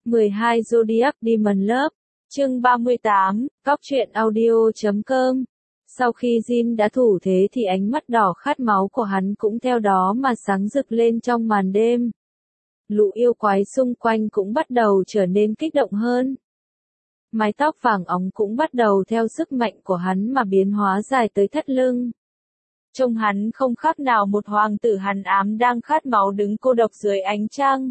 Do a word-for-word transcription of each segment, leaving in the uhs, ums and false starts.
mười hai Zodiac Demon Love, chương ba mươi tám, Cóc truyện audio chấm com. Sau khi Jin đã thủ thế thì ánh mắt đỏ khát máu của hắn cũng theo đó mà sáng rực lên trong màn đêm. Lũ yêu quái xung quanh cũng bắt đầu trở nên kích động hơn. Mái tóc vàng óng cũng bắt đầu theo sức mạnh của hắn mà biến hóa dài tới thắt lưng. Trông hắn không khác nào một hoàng tử hàn ám đang khát máu đứng cô độc dưới ánh trăng.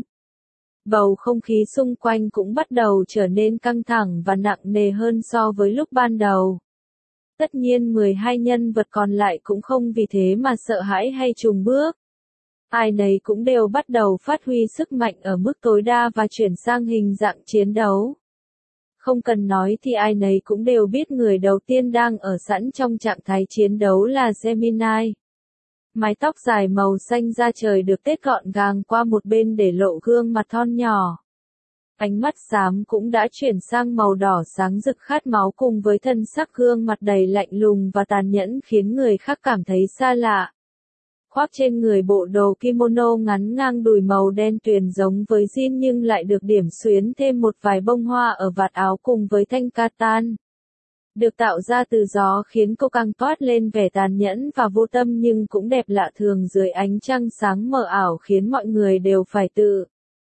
Bầu không khí xung quanh cũng bắt đầu trở nên căng thẳng và nặng nề hơn so với lúc ban đầu. Tất nhiên mười hai nhân vật còn lại cũng không vì thế mà sợ hãi hay chùn bước. Ai nấy cũng đều bắt đầu phát huy sức mạnh ở mức tối đa và chuyển sang hình dạng chiến đấu. Không cần nói thì ai nấy cũng đều biết người đầu tiên đang ở sẵn trong trạng thái chiến đấu là Gemini. Mái tóc dài màu xanh da trời được tết gọn gàng qua một bên để lộ gương mặt thon nhỏ. Ánh mắt xám cũng đã chuyển sang màu đỏ sáng rực khát máu cùng với thân sắc gương mặt đầy lạnh lùng và tàn nhẫn khiến người khác cảm thấy xa lạ. Khoác trên người bộ đồ kimono ngắn ngang đùi màu đen tuyền giống với jean nhưng lại được điểm xuyến thêm một vài bông hoa ở vạt áo cùng với thanh katan. Được tạo ra từ gió khiến cô càng toát lên vẻ tàn nhẫn và vô tâm nhưng cũng đẹp lạ thường dưới ánh trăng sáng mờ ảo khiến mọi người đều phải tự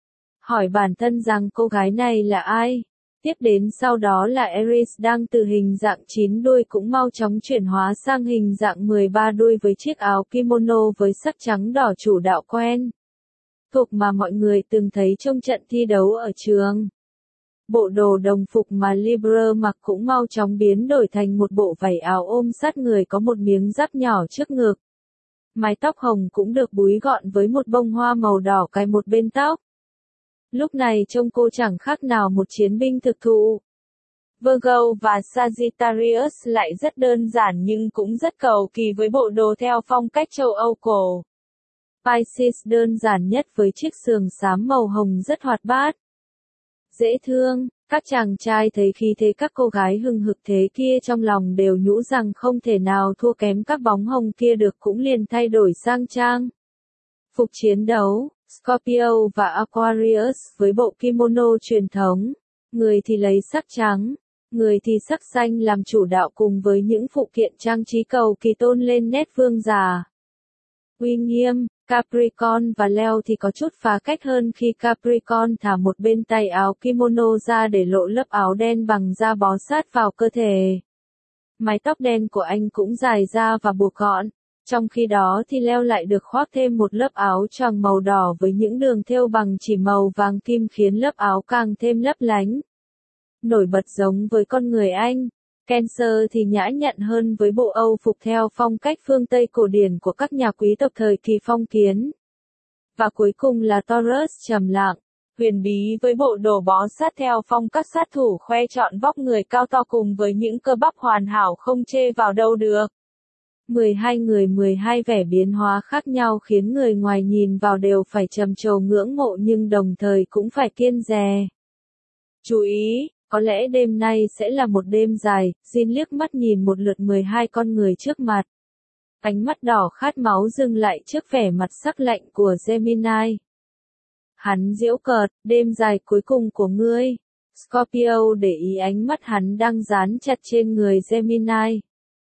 hỏi bản thân rằng cô gái này là ai. Tiếp đến sau đó là Eris đang từ hình dạng chín đuôi cũng mau chóng chuyển hóa sang hình dạng mười ba đuôi với chiếc áo kimono với sắc trắng đỏ chủ đạo quen thuộc mà mọi người từng thấy trong trận thi đấu ở trường. Bộ đồ đồng phục mà Libra mặc cũng mau chóng biến đổi thành một bộ vảy áo ôm sát người có một miếng giáp nhỏ trước ngực. Mái tóc hồng cũng được búi gọn với một bông hoa màu đỏ cài một bên tóc. Lúc này trông cô chẳng khác nào một chiến binh thực thụ. Virgo và Sagittarius lại rất đơn giản nhưng cũng rất cầu kỳ với bộ đồ theo phong cách châu Âu cổ. Pisces đơn giản nhất với chiếc sườn xám màu hồng rất hoạt bát. Dễ thương, các chàng trai thấy khí thế các cô gái hừng hực thế kia trong lòng đều nhũ rằng không thể nào thua kém các bóng hồng kia được cũng liền thay đổi sang trang phục chiến đấu. Scorpio và Aquarius với bộ kimono truyền thống, người thì lấy sắc trắng, người thì sắc xanh làm chủ đạo cùng với những phụ kiện trang trí cầu kỳ tôn lên nét vương giả. Uy nghiêm, Capricorn và Leo thì có chút phá cách hơn khi Capricorn thả một bên tay áo kimono ra để lộ lớp áo đen bằng da bó sát vào cơ thể. Mái tóc đen của anh cũng dài ra và buộc gọn. Trong khi đó thì Leo lại được khoác thêm một lớp áo choàng màu đỏ với những đường thêu bằng chỉ màu vàng kim khiến lớp áo càng thêm lấp lánh. Nổi bật giống với con người anh. Cancer thì nhã nhặn hơn với bộ Âu phục theo phong cách phương Tây cổ điển của các nhà quý tộc thời kỳ phong kiến. Và cuối cùng là Taurus trầm lặng, huyền bí với bộ đồ bó sát theo phong cách sát thủ khoe trọn vóc người cao to cùng với những cơ bắp hoàn hảo không chê vào đâu được. mười hai người mười hai vẻ biến hóa khác nhau khiến người ngoài nhìn vào đều phải trầm trồ ngưỡng mộ nhưng đồng thời cũng phải kiêng dè. Chú ý, có lẽ đêm nay sẽ là một đêm dài, Jin liếc mắt nhìn một lượt mười hai con người trước mặt. Ánh mắt đỏ khát máu dừng lại trước vẻ mặt sắc lạnh của Gemini. Hắn giễu cợt, đêm dài cuối cùng của ngươi. Scorpio để ý ánh mắt hắn đang dán chặt trên người Gemini.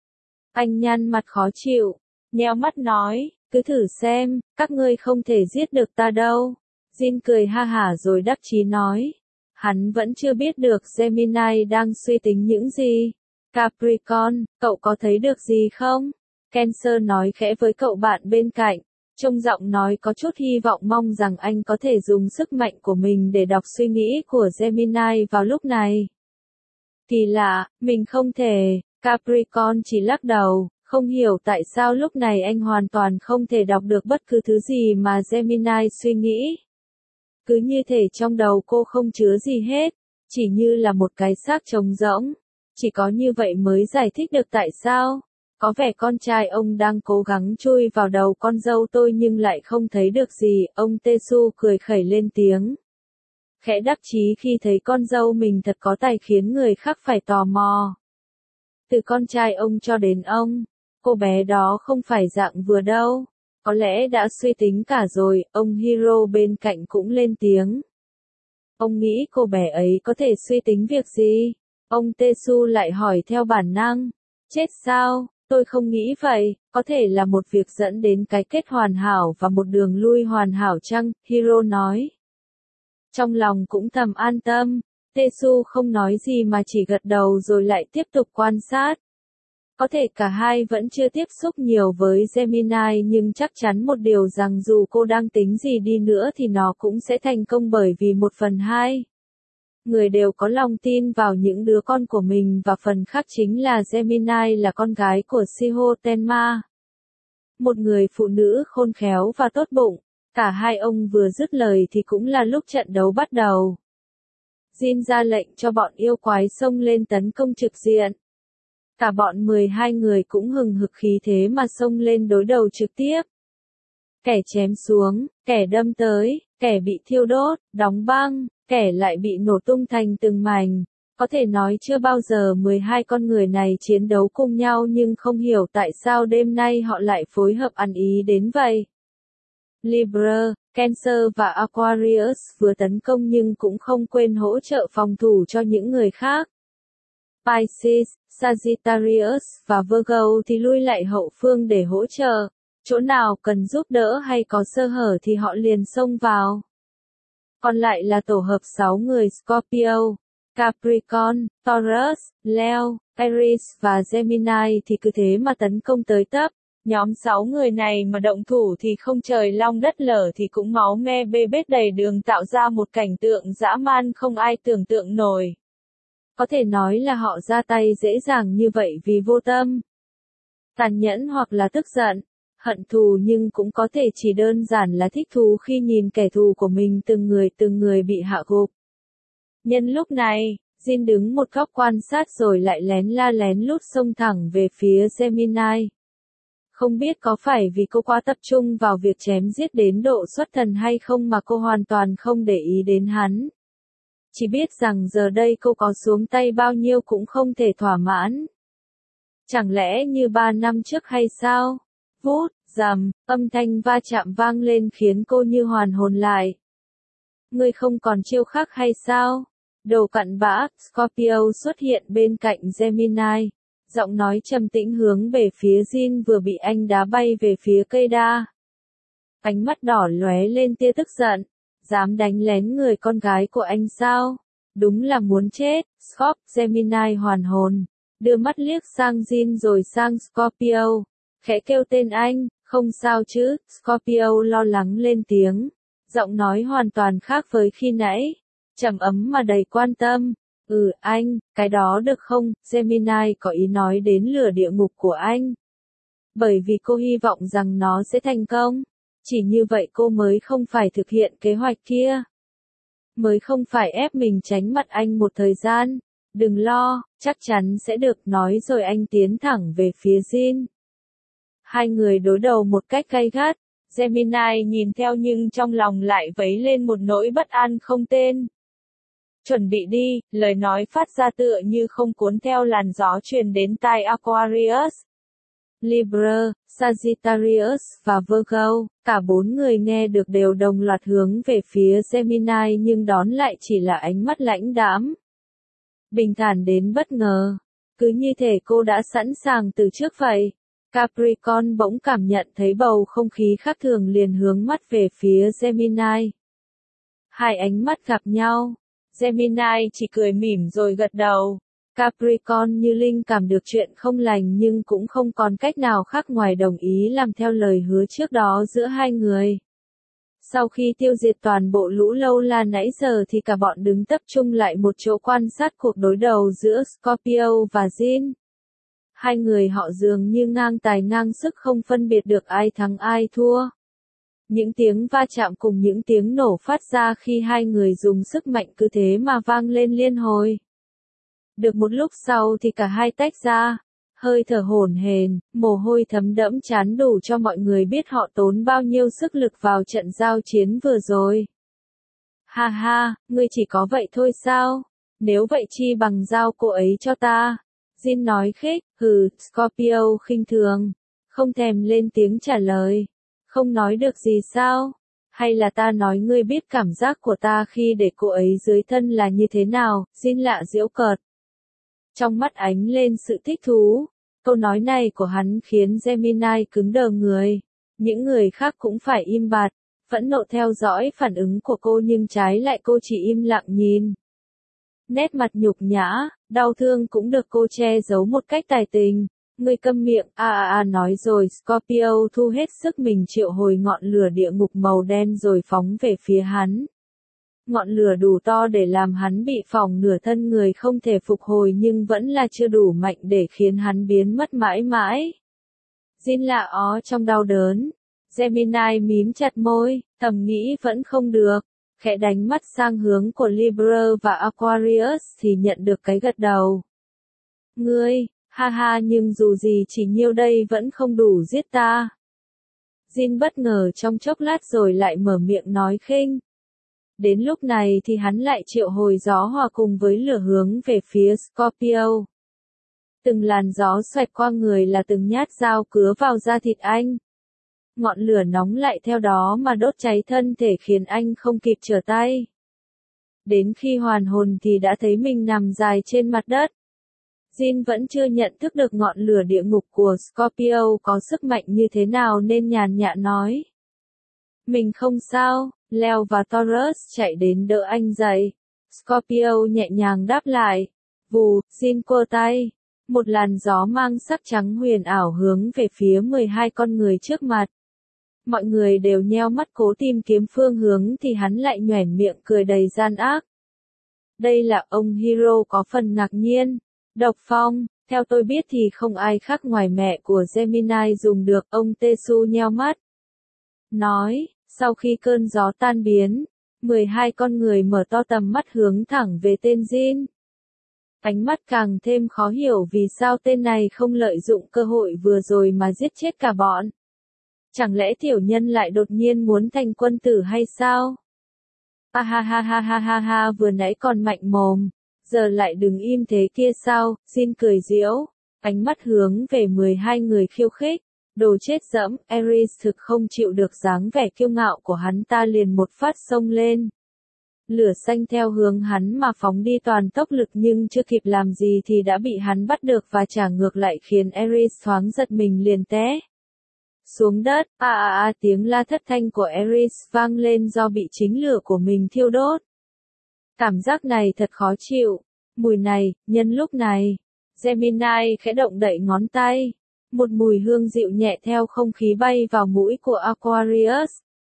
Anh nhăn mặt khó chịu, nheo mắt nói, cứ thử xem, các ngươi không thể giết được ta đâu. Jin cười ha hả rồi đắc chí nói. Hắn vẫn chưa biết được Gemini đang suy tính những gì. Capricorn, cậu có thấy được gì không? Cancer nói khẽ với cậu bạn bên cạnh, trông giọng nói có chút hy vọng mong rằng anh có thể dùng sức mạnh của mình để đọc suy nghĩ của Gemini vào lúc này. Kỳ lạ, mình không thể. Capricorn chỉ lắc đầu, không hiểu tại sao lúc này anh hoàn toàn không thể đọc được bất cứ thứ gì mà Gemini suy nghĩ. Cứ như thể trong đầu cô không chứa gì hết, chỉ như là một cái xác trống rỗng. Chỉ có như vậy mới giải thích được tại sao. Có vẻ con trai ông đang cố gắng chui vào đầu con dâu tôi nhưng lại không thấy được gì, ông Tesu cười khẩy lên tiếng. Khẽ đắc chí khi thấy con dâu mình thật có tài khiến người khác phải tò mò. Từ con trai ông cho đến ông, cô bé đó không phải dạng vừa đâu. Có lẽ đã suy tính cả rồi, ông Hiro bên cạnh cũng lên tiếng. Ông nghĩ cô bé ấy có thể suy tính việc gì? Ông Tesu lại hỏi theo bản năng. Chết sao? Tôi không nghĩ vậy, có thể là một việc dẫn đến cái kết hoàn hảo và một đường lui hoàn hảo chăng? Hiro nói. Trong lòng cũng thầm an tâm, Tesu không nói gì mà chỉ gật đầu rồi lại tiếp tục quan sát. Có thể cả hai vẫn chưa tiếp xúc nhiều với Gemini nhưng chắc chắn một điều rằng dù cô đang tính gì đi nữa thì nó cũng sẽ thành công bởi vì một phần hai. Người đều có lòng tin vào những đứa con của mình và phần khác chính là Gemini là con gái của Shiho Tenma. Một người phụ nữ khôn khéo và tốt bụng. Cả hai ông vừa dứt lời thì cũng là lúc trận đấu bắt đầu. Jin ra lệnh cho bọn yêu quái xông lên tấn công trực diện. Cả bọn mười hai người cũng hừng hực khí thế mà xông lên đối đầu trực tiếp. Kẻ chém xuống, kẻ đâm tới, kẻ bị thiêu đốt, đóng băng, kẻ lại bị nổ tung thành từng mảnh. Có thể nói chưa bao giờ mười hai con người này chiến đấu cùng nhau nhưng không hiểu tại sao đêm nay họ lại phối hợp ăn ý đến vậy. Libra, Cancer và Aquarius vừa tấn công nhưng cũng không quên hỗ trợ phòng thủ cho những người khác. Pisces, Sagittarius và Virgo thì lui lại hậu phương để hỗ trợ. Chỗ nào cần giúp đỡ hay có sơ hở thì họ liền xông vào. Còn lại là tổ hợp sáu người Scorpio, Capricorn, Taurus, Leo, Aries và Gemini thì cứ thế mà tấn công tới tấp. Nhóm sáu người này mà động thủ thì không trời long đất lở thì cũng máu me bê bết đầy đường tạo ra một cảnh tượng dã man không ai tưởng tượng nổi. Có thể nói là họ ra tay dễ dàng như vậy vì vô tâm, tàn nhẫn hoặc là tức giận, hận thù nhưng cũng có thể chỉ đơn giản là thích thú khi nhìn kẻ thù của mình từng người từng người bị hạ gục. Nhân lúc này, Jin đứng một góc quan sát rồi lại lén la lén lút xông thẳng về phía Gemini. Không biết có phải vì cô quá tập trung vào việc chém giết đến độ xuất thần hay không mà cô hoàn toàn không để ý đến hắn. Chỉ biết rằng giờ đây cô có xuống tay bao nhiêu cũng không thể thỏa mãn. Chẳng lẽ như ba năm trước hay sao? Vút, rầm, âm thanh va chạm vang lên khiến cô như hoàn hồn lại. Ngươi không còn chiêu khác hay sao? Đồ cặn bã, Scorpio xuất hiện bên cạnh Gemini. Giọng nói trầm tĩnh hướng về phía Jin vừa bị anh đá bay về phía cây đa. Ánh mắt đỏ lóe lên tia tức giận. Dám đánh lén người con gái của anh sao? Đúng là muốn chết. Scorp, Gemini hoàn hồn. Đưa mắt liếc sang Jin rồi sang Scorpio. Khẽ kêu tên anh, không sao chứ? Scorpio lo lắng lên tiếng. Giọng nói hoàn toàn khác với khi nãy. Trầm ấm mà đầy quan tâm. Ừ anh, cái đó được không? Gemini có ý nói đến lửa địa ngục của anh. Bởi vì cô hy vọng rằng nó sẽ thành công. Chỉ như vậy cô mới không phải thực hiện kế hoạch kia. Mới không phải ép mình tránh mặt anh một thời gian. Đừng lo, chắc chắn sẽ được nói rồi anh tiến thẳng về phía Jin. Hai người đối đầu một cách gay gắt. Gemini nhìn theo nhưng trong lòng lại vấy lên một nỗi bất an không tên. Chuẩn bị đi, lời nói phát ra tựa như không cuốn theo làn gió truyền đến tai Aquarius. Libra, Sagittarius và Virgo, cả bốn người nghe được đều đồng loạt hướng về phía Gemini nhưng đón lại chỉ là ánh mắt lãnh đãm. Bình thản đến bất ngờ. Cứ như thể cô đã sẵn sàng từ trước vậy. Capricorn bỗng cảm nhận thấy bầu không khí khác thường liền hướng mắt về phía Gemini. Hai ánh mắt gặp nhau. Gemini chỉ cười mỉm rồi gật đầu. Capricorn như linh cảm được chuyện không lành nhưng cũng không còn cách nào khác ngoài đồng ý làm theo lời hứa trước đó giữa hai người. Sau khi tiêu diệt toàn bộ lũ lâu la nãy giờ thì cả bọn đứng tập trung lại một chỗ quan sát cuộc đối đầu giữa Scorpio và Jin. Hai người họ dường như ngang tài ngang sức không phân biệt được ai thắng ai thua. Những tiếng va chạm cùng những tiếng nổ phát ra khi hai người dùng sức mạnh cứ thế mà vang lên liên hồi. Được một lúc sau thì cả hai tách ra, hơi thở hổn hển, mồ hôi thấm đẫm trán đủ cho mọi người biết họ tốn bao nhiêu sức lực vào trận giao chiến vừa rồi. Ha ha, ngươi chỉ có vậy thôi sao? Nếu vậy chi bằng giao cô ấy cho ta. Jin nói khích, hừ, Scorpio khinh thường, không thèm lên tiếng trả lời. Không nói được gì sao? Hay là ta nói ngươi biết cảm giác của ta khi để cô ấy dưới thân là như thế nào, Jin lạ giễu cợt. Trong mắt ánh lên sự thích thú. Câu nói này của hắn khiến Gemini cứng đờ người. Những người khác cũng phải im bặt, phẫn nộ theo dõi phản ứng của cô nhưng trái lại cô chỉ im lặng nhìn. Nét mặt nhục nhã, đau thương cũng được cô che giấu một cách tài tình. Ngươi câm miệng, a a a nói rồi, Scorpio thu hết sức mình triệu hồi ngọn lửa địa ngục màu đen rồi phóng về phía hắn. Ngọn lửa đủ to để làm hắn bị phỏng nửa thân người không thể phục hồi nhưng vẫn là chưa đủ mạnh để khiến hắn biến mất mãi mãi. Jin lạ ó trong đau đớn. Gemini mím chặt môi, thầm nghĩ vẫn không được. Khẽ đánh mắt sang hướng của Libra và Aquarius thì nhận được cái gật đầu. Ngươi, ha ha nhưng dù gì chỉ nhiêu đây vẫn không đủ giết ta. Jin bất ngờ trong chốc lát rồi lại mở miệng nói khinh. Đến lúc này thì hắn lại triệu hồi gió hòa cùng với lửa hướng về phía Scorpio. Từng làn gió xoẹt qua người là từng nhát dao cứa vào da thịt anh. Ngọn lửa nóng lại theo đó mà đốt cháy thân thể khiến anh không kịp trở tay. Đến khi hoàn hồn thì đã thấy mình nằm dài trên mặt đất. Jin vẫn chưa nhận thức được ngọn lửa địa ngục của Scorpio có sức mạnh như thế nào nên nhàn nhã nói. Mình không sao, Leo và Taurus chạy đến đỡ anh dậy. Scorpio nhẹ nhàng đáp lại. Vù, Jin quơ tay. Một làn gió mang sắc trắng huyền ảo hướng về phía mười hai con người trước mặt. Mọi người đều nheo mắt cố tìm kiếm phương hướng thì hắn lại nhoẻn miệng cười đầy gian ác. Đây là ông Hero có phần ngạc nhiên. Độc Phong, theo tôi biết thì không ai khác ngoài mẹ của Gemini dùng được, ông Tesu nheo mắt. Nói, sau khi cơn gió tan biến, mười hai con người mở to tầm mắt hướng thẳng về tên Jin. Ánh mắt càng thêm khó hiểu vì sao tên này không lợi dụng cơ hội vừa rồi mà giết chết cả bọn. Chẳng lẽ tiểu nhân lại đột nhiên muốn thành quân tử hay sao? Ha ha ha ha ha ha ha vừa nãy còn mạnh mồm, giờ lại đứng im thế kia sao? Jin cười giễu, ánh mắt hướng về mười hai người khiêu khích. Đồ chết dẫm, Ares thực không chịu được dáng vẻ kiêu ngạo của hắn ta liền một phát xông lên. Lửa xanh theo hướng hắn mà phóng đi toàn tốc lực nhưng chưa kịp làm gì thì đã bị hắn bắt được và trả ngược lại khiến Ares thoáng giật mình liền té xuống đất. A a a tiếng la thất thanh của Ares vang lên do bị chính lửa của mình thiêu đốt. Cảm giác này thật khó chịu. Mùi này, nhân lúc này, Gemini khẽ động đậy ngón tay. Một mùi hương dịu nhẹ theo không khí bay vào mũi của Aquarius.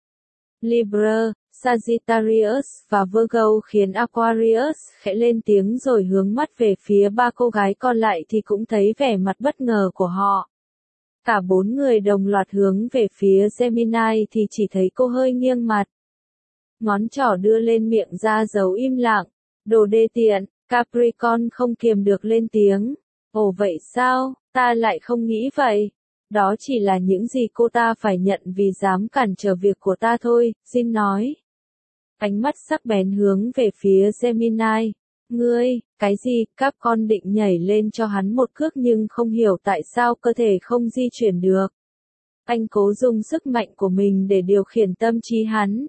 Libra, Sagittarius và Virgo khiến Aquarius khẽ lên tiếng rồi hướng mắt về phía ba cô gái còn lại thì cũng thấy vẻ mặt bất ngờ của họ. Cả bốn người đồng loạt hướng về phía Gemini thì chỉ thấy cô hơi nghiêng mặt. Ngón trỏ đưa lên miệng ra dấu im lặng. Đồ đê tiện, Capricorn không kiềm được lên tiếng. Ồ vậy sao, ta lại không nghĩ vậy. Đó chỉ là những gì cô ta phải nhận vì dám cản trở việc của ta thôi, Jin nói. Ánh mắt sắc bén hướng về phía Gemini. Ngươi, cái gì, Capricorn định nhảy lên cho hắn một cước nhưng không hiểu tại sao cơ thể không di chuyển được. Anh cố dùng sức mạnh của mình để điều khiển tâm trí hắn.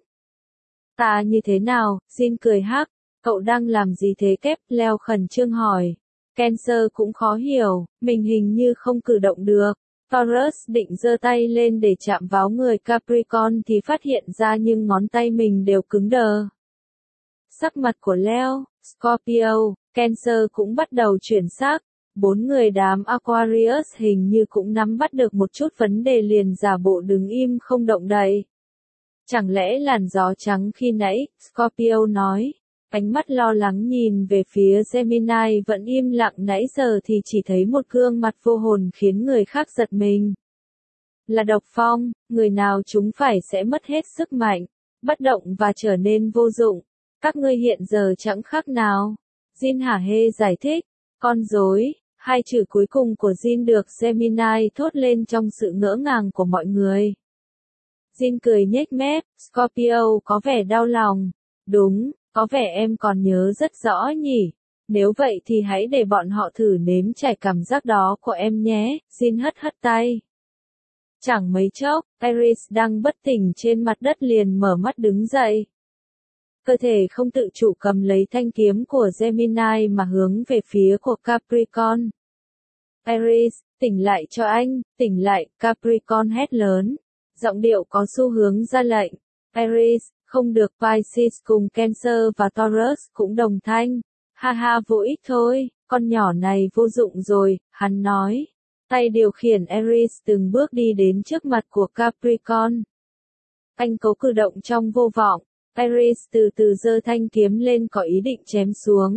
Ta như thế nào, Jin cười hắc, cậu đang làm gì thế kép, Leo khẩn trương hỏi. Cancer cũng khó hiểu, mình hình như không cử động được. Taurus định giơ tay lên để chạm vào người Capricorn thì phát hiện ra nhưng ngón tay mình đều cứng đờ. Sắc mặt của Leo, Scorpio, Cancer cũng bắt đầu chuyển sắc. Bốn người đám Aquarius hình như cũng nắm bắt được một chút vấn đề liền giả bộ đứng im không động đậy. Chẳng lẽ làn gió trắng khi nãy, Scorpio nói. Ánh mắt lo lắng nhìn về phía Gemini vẫn im lặng nãy giờ thì chỉ thấy một gương mặt vô hồn khiến người khác giật mình. Là Độc Phong, người nào chúng phải sẽ mất hết sức mạnh, bất động và trở nên vô dụng. Các ngươi hiện giờ chẳng khác nào. Jin hả hê giải thích. Con rối, hai chữ cuối cùng của Jin được Gemini thốt lên trong sự ngỡ ngàng của mọi người. Jin cười nhếch mép, Scorpio có vẻ đau lòng. Đúng. Có vẻ em còn nhớ rất rõ nhỉ. Nếu vậy thì hãy để bọn họ thử nếm trải cảm giác đó của em nhé, Jin hất hất tay. Chẳng mấy chốc, Iris đang bất tỉnh trên mặt đất liền mở mắt đứng dậy. Cơ thể không tự chủ cầm lấy thanh kiếm của Gemini mà hướng về phía của Capricorn. Iris, tỉnh lại cho anh, tỉnh lại, Capricorn hét lớn. Giọng điệu có xu hướng ra lệnh. Iris, không được, Pisces cùng Cancer và Taurus cũng đồng thanh. Ha ha, vô ích thôi, con nhỏ này vô dụng rồi, hắn nói. Tay điều khiển Iris từng bước đi đến trước mặt của Capricorn. Anh cố cử động trong vô vọng. Iris từ từ giơ thanh kiếm lên có ý định chém xuống.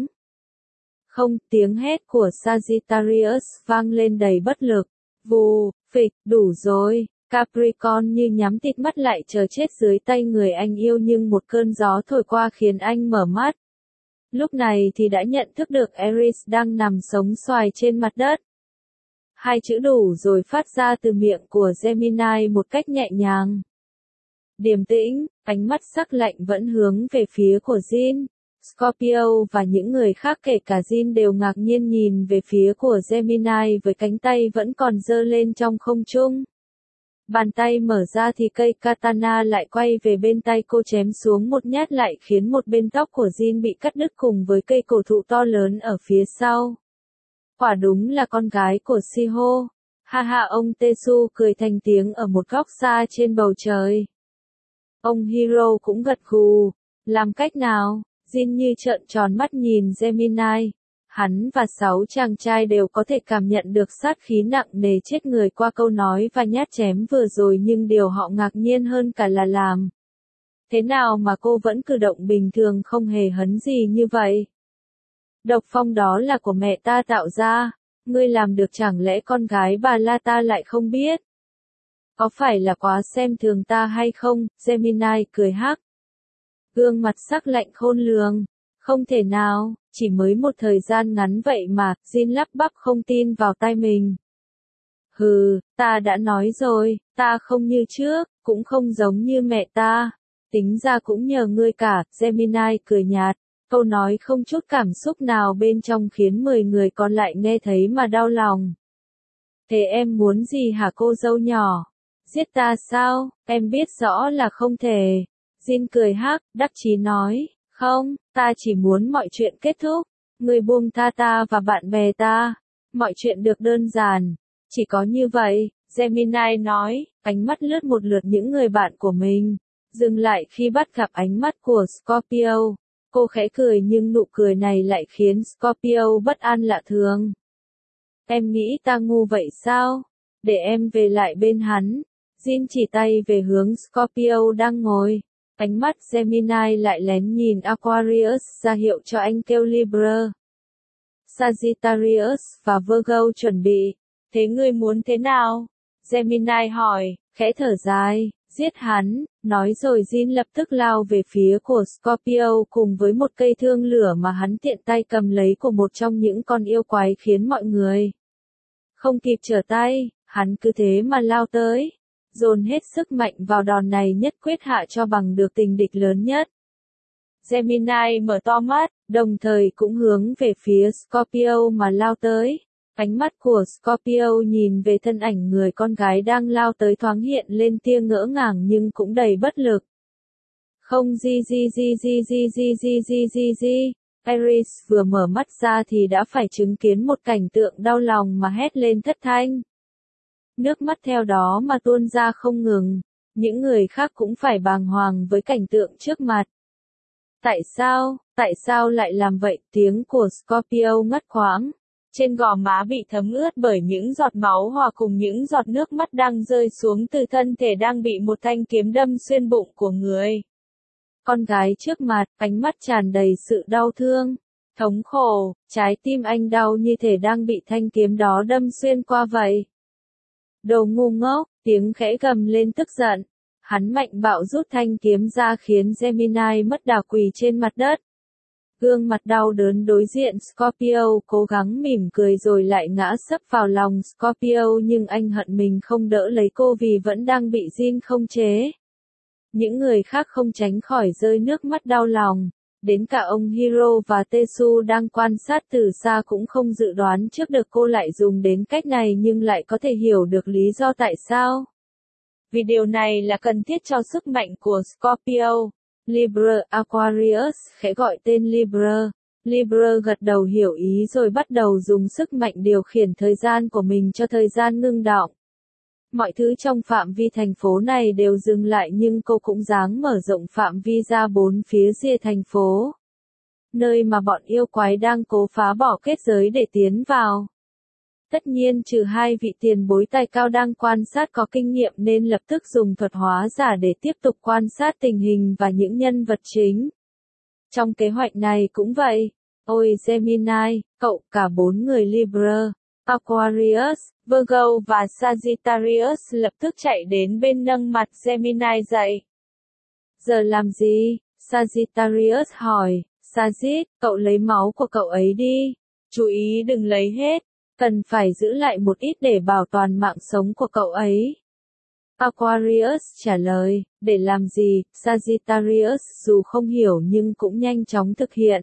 Không, tiếng hét của Sagittarius vang lên đầy bất lực. Vù, phịch, đủ rồi. Capricorn như nhắm tịt mắt lại chờ chết dưới tay người anh yêu nhưng một cơn gió thổi qua khiến anh mở mắt. Lúc này thì đã nhận thức được Iris đang nằm sống xoài trên mặt đất. Hai chữ đủ rồi phát ra từ miệng của Gemini một cách nhẹ nhàng. Điềm tĩnh, ánh mắt sắc lạnh vẫn hướng về phía của Jin. Scorpio và những người khác kể cả Jin đều ngạc nhiên nhìn về phía của Gemini với cánh tay vẫn còn giơ lên trong không trung. Bàn tay mở ra thì cây katana lại quay về bên tay cô chém xuống một nhát lại khiến một bên tóc của Jin bị cắt đứt cùng với cây cổ thụ to lớn ở phía sau. Quả đúng là con gái của Shiho. Ha ha, ông Tesu cười thành tiếng ở một góc xa trên bầu trời. Ông Hiro cũng gật gù. Làm cách nào? Jin như trợn tròn mắt nhìn Gemini. Hắn và sáu chàng trai đều có thể cảm nhận được sát khí nặng nề chết người qua câu nói và nhát chém vừa rồi nhưng điều họ ngạc nhiên hơn cả là làm. Thế nào mà cô vẫn cử động bình thường không hề hấn gì như vậy? Độc phong đó là của mẹ ta tạo ra. Ngươi làm được chẳng lẽ con gái bà La ta lại không biết? Có phải là quá xem thường ta hay không? Gemini cười hắc. Gương mặt sắc lạnh khôn lường. Không thể nào, chỉ mới một thời gian ngắn vậy mà, Jin lắp bắp không tin vào tai mình. Hừ, ta đã nói rồi, ta không như trước, cũng không giống như mẹ ta. Tính ra cũng nhờ ngươi cả, Gemini cười nhạt. Câu nói không chút cảm xúc nào bên trong khiến mười người còn lại nghe thấy mà đau lòng. Thế em muốn gì hả cô dâu nhỏ? Giết ta sao? Em biết rõ là không thể. Jin cười hắc, đắc chí nói. Không, ta chỉ muốn mọi chuyện kết thúc. Ngươi buông tha ta và bạn bè ta. Mọi chuyện được đơn giản. Chỉ có như vậy, Gemini nói, ánh mắt lướt một lượt những người bạn của mình. Dừng lại khi bắt gặp ánh mắt của Scorpio. Cô khẽ cười nhưng nụ cười này lại khiến Scorpio bất an lạ thường. Em nghĩ ta ngu vậy sao? Để em về lại bên hắn. Jin chỉ tay về hướng Scorpio đang ngồi. Ánh mắt Gemini lại lén nhìn Aquarius ra hiệu cho anh kêu Libra. Sagittarius và Virgo chuẩn bị. Thế ngươi muốn thế nào? Gemini hỏi, khẽ thở dài, giết hắn, nói rồi Jin lập tức lao về phía của Scorpio cùng với một cây thương lửa mà hắn tiện tay cầm lấy của một trong những con yêu quái khiến mọi người không kịp trở tay, hắn cứ thế mà lao tới. Dồn hết sức mạnh vào đòn này nhất quyết hạ cho bằng được tình địch lớn nhất. Gemini mở to mắt, đồng thời cũng hướng về phía Scorpio mà lao tới. Ánh mắt của Scorpio nhìn về thân ảnh người con gái đang lao tới thoáng hiện lên tia ngỡ ngàng nhưng cũng đầy bất lực. Không gì gì gì gì gì gì gì gì gì gì. Iris vừa mở mắt ra thì đã phải chứng kiến một cảnh tượng đau lòng mà hét lên thất thanh. Nước mắt theo đó mà tuôn ra không ngừng, những người khác cũng phải bàng hoàng với cảnh tượng trước mặt. Tại sao, tại sao lại làm vậy? Tiếng của Scorpio ngắt quãng. Trên gò má bị thấm ướt bởi những giọt máu hòa cùng những giọt nước mắt đang rơi xuống từ thân thể đang bị một thanh kiếm đâm xuyên bụng của người. Con gái trước mặt, ánh mắt tràn đầy sự đau thương, thống khổ, trái tim anh đau như thể đang bị thanh kiếm đó đâm xuyên qua vậy. Đồ ngu ngốc, tiếng khẽ gầm lên tức giận. Hắn mạnh bạo rút thanh kiếm ra khiến Gemini mất đà quỳ trên mặt đất. Gương mặt đau đớn đối diện Scorpio cố gắng mỉm cười rồi lại ngã sấp vào lòng Scorpio nhưng anh hận mình không đỡ lấy cô vì vẫn đang bị Jin không chế. Những người khác không tránh khỏi rơi nước mắt đau lòng. Đến cả ông Hiro và Tesu đang quan sát từ xa cũng không dự đoán trước được cô lại dùng đến cách này nhưng lại có thể hiểu được lý do tại sao. vì điều này là cần thiết cho sức mạnh của Scorpio. Libra, Aquarius, khẽ gọi tên Libra. Libra gật đầu hiểu ý rồi bắt đầu dùng sức mạnh điều khiển thời gian của mình cho thời gian ngưng đọng. Mọi thứ trong phạm vi thành phố này đều dừng lại nhưng cô cũng dáng mở rộng phạm vi ra bốn phía rìa thành phố. Nơi mà bọn yêu quái đang cố phá bỏ kết giới để tiến vào. Tất nhiên trừ hai vị tiền bối tài cao đang quan sát có kinh nghiệm nên lập tức dùng thuật hóa giả để tiếp tục quan sát tình hình và những nhân vật chính. Trong kế hoạch này cũng vậy. Ôi Gemini, cậu cả bốn người Libra, Aquarius, Virgo và Sagittarius lập tức chạy đến bên nâng mặt Gemini dậy. Giờ làm gì? Sagittarius hỏi. Sagit, cậu lấy máu của cậu ấy đi. Chú ý đừng lấy hết. Cần phải giữ lại một ít để bảo toàn mạng sống của cậu ấy. Aquarius trả lời, để làm gì? Sagittarius dù không hiểu nhưng cũng nhanh chóng thực hiện.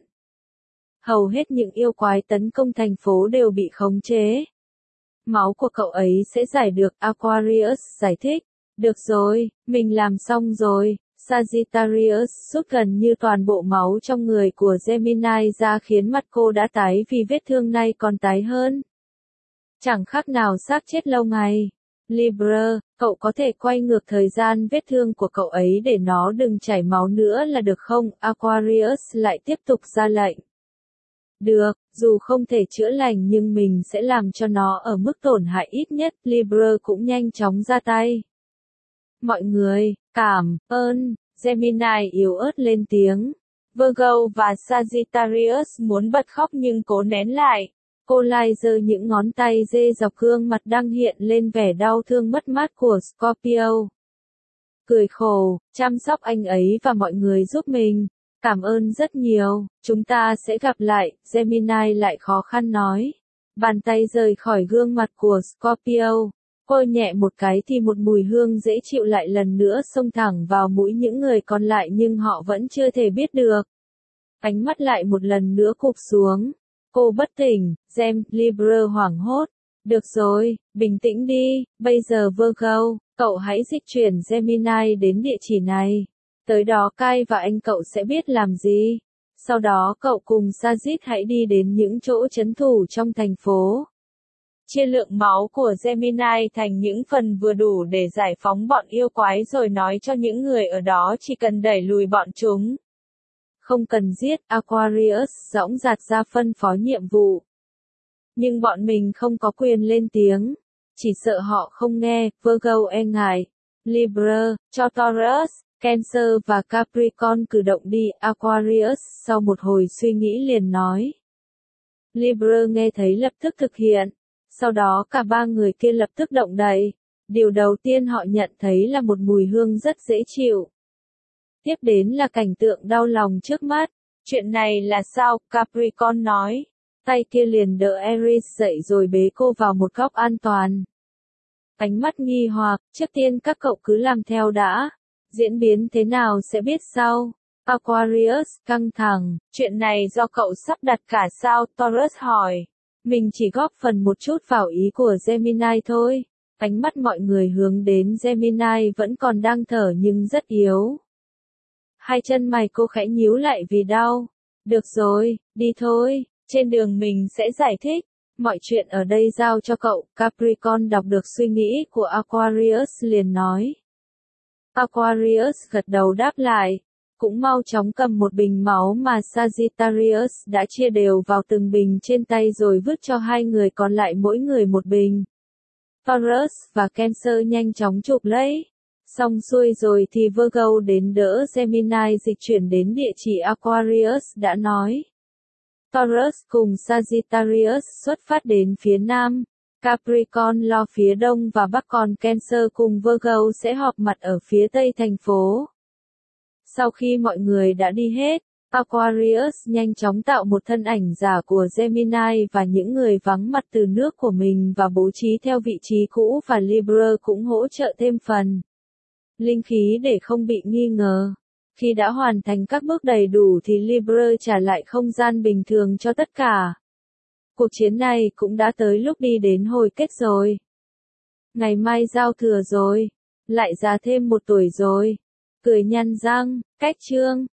Hầu hết những yêu quái tấn công thành phố đều bị khống chế. Máu của cậu ấy sẽ giải được, Aquarius giải thích. Được rồi, mình làm xong rồi. Sagittarius rút gần như toàn bộ máu trong người của Gemini ra khiến mặt cô đã tái vì vết thương này còn tái hơn. Chẳng khác nào xác chết lâu ngày. Libra, cậu có thể quay ngược thời gian vết thương của cậu ấy để nó đừng chảy máu nữa là được không? Aquarius lại tiếp tục ra lệnh. Được, dù không thể chữa lành nhưng mình sẽ làm cho nó ở mức tổn hại ít nhất. Libra cũng nhanh chóng ra tay. Mọi người, cảm ơn, Gemini yếu ớt lên tiếng. Virgo và Sagittarius muốn bật khóc nhưng cố nén lại. Cô lại giơ những ngón tay dê dọc gương mặt đang hiện lên vẻ đau thương mất mát của Scorpio. Cười khổ, chăm sóc anh ấy và mọi người giúp mình. Cảm ơn rất nhiều, chúng ta sẽ gặp lại, Gemini lại khó khăn nói. Bàn tay rời khỏi gương mặt của Scorpio. Cô nhẹ một cái thì một mùi hương dễ chịu lại lần nữa xông thẳng vào mũi những người còn lại nhưng họ vẫn chưa thể biết được. Ánh mắt lại một lần nữa cụp xuống. Cô bất tỉnh, Gem, Libra hoảng hốt. Được rồi, bình tĩnh đi, bây giờ Virgo, cậu hãy dịch chuyển Gemini đến địa chỉ này. Tới đó Kai và anh cậu sẽ biết làm gì. Sau đó cậu cùng Sagit hãy đi đến những chỗ trấn thủ trong thành phố. Chia lượng máu của Gemini thành những phần vừa đủ để giải phóng bọn yêu quái rồi nói cho những người ở đó chỉ cần đẩy lùi bọn chúng. Không cần giết, Aquarius dõng dạc ra phân phó nhiệm vụ. Nhưng bọn mình không có quyền lên tiếng. Chỉ sợ họ không nghe, Virgo e ngại. Libra, cho Taurus, Cancer và Capricorn cử động đi, Aquarius sau một hồi suy nghĩ liền nói. Libra nghe thấy lập tức thực hiện. Sau đó cả ba người kia lập tức động đậy. Điều đầu tiên họ nhận thấy là một mùi hương rất dễ chịu. Tiếp đến là cảnh tượng đau lòng trước mắt. Chuyện này là sao? Capricorn nói. Tay kia liền đỡ Aries dậy rồi bế cô vào một góc an toàn. Ánh mắt nghi hoặc, trước tiên các cậu cứ làm theo đã. Diễn biến thế nào sẽ biết sau. Aquarius căng thẳng, chuyện này do cậu sắp đặt cả sao? Taurus hỏi. Mình chỉ góp phần một chút vào ý của Gemini thôi. Ánh mắt mọi người hướng đến Gemini vẫn còn đang thở nhưng rất yếu. Hai chân mày cô khẽ nhíu lại vì đau. Được rồi, đi thôi, trên đường mình sẽ giải thích. Mọi chuyện ở đây giao cho cậu. Capricorn đọc được suy nghĩ của Aquarius liền nói. Aquarius gật đầu đáp lại. Cũng mau chóng cầm một bình máu mà Sagittarius đã chia đều vào từng bình trên tay rồi vứt cho hai người còn lại mỗi người một bình. Taurus và Cancer nhanh chóng chụp lấy. Xong xuôi rồi thì Virgo đến đỡ Gemini dịch chuyển đến địa chỉ Aquarius đã nói. Taurus cùng Sagittarius xuất phát đến phía nam. Capricorn lo phía đông và bắc còn Cancer cùng Virgo sẽ họp mặt ở phía tây thành phố. Sau khi mọi người đã đi hết, Aquarius nhanh chóng tạo một thân ảnh giả của Gemini và những người vắng mặt từ nước của mình và bố trí theo vị trí cũ và Libra cũng hỗ trợ thêm phần linh khí để không bị nghi ngờ. Khi đã hoàn thành các bước đầy đủ thì Libra trả lại không gian bình thường cho tất cả. Cuộc chiến này cũng đã tới lúc đi đến hồi kết rồi. Ngày mai giao thừa rồi. Lại già thêm một tuổi rồi. Cười nhăn răng, cách chương.